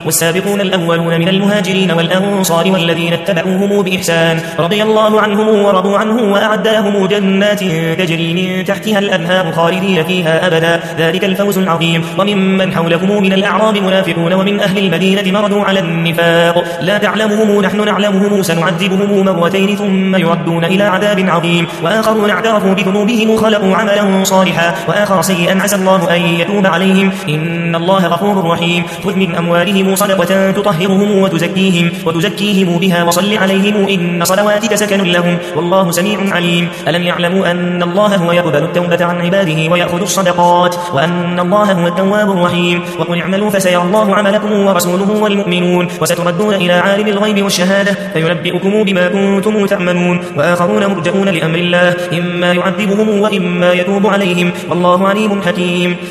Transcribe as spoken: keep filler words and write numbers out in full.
والسابقون الأولون من المهاجرين والأنصار والذين اتبعوهم بإحسان رضي الله عنهم ورضوا عنه وأعد لهم جنات تجري من تحتها الأنهار خالدين فيها أبدا ذلك الفوز العظيم. وممن حولكم من الأعراب منافقون ومن أهل المدينة مردوا على النفاق لا تعلمهم نحن نعلمهم سنعذبهم مرتين ثم يردون إلى عذاب عظيم. وآخرون اعترفوا بذنوبهم خلقوا عملا صالحا وآخر سيئا عسى الله أن يتوب عليهم إن الله غفور رحيم. خذ من أموالهم صدقة تطهرهم وتزكيهم, وتزكيهم بها وصل عليهم إن صلواتك سكن لهم والله سميع عليم. ألم يعلموا أن الله هو يقبل التوبة عن عباده ويأخذ الصدقات وأن الله هو التواب الرحيم. وقل اعملوا فسيرى الله عملكم ورسوله والمؤمنون وستردون إلى عالم الغيب والشهادة فينبئكم بما كنتم تعملون. وآخرون مرجئون لأمر الله إما يعذبهم وإما يتوب عليهم والله عليم حكيم.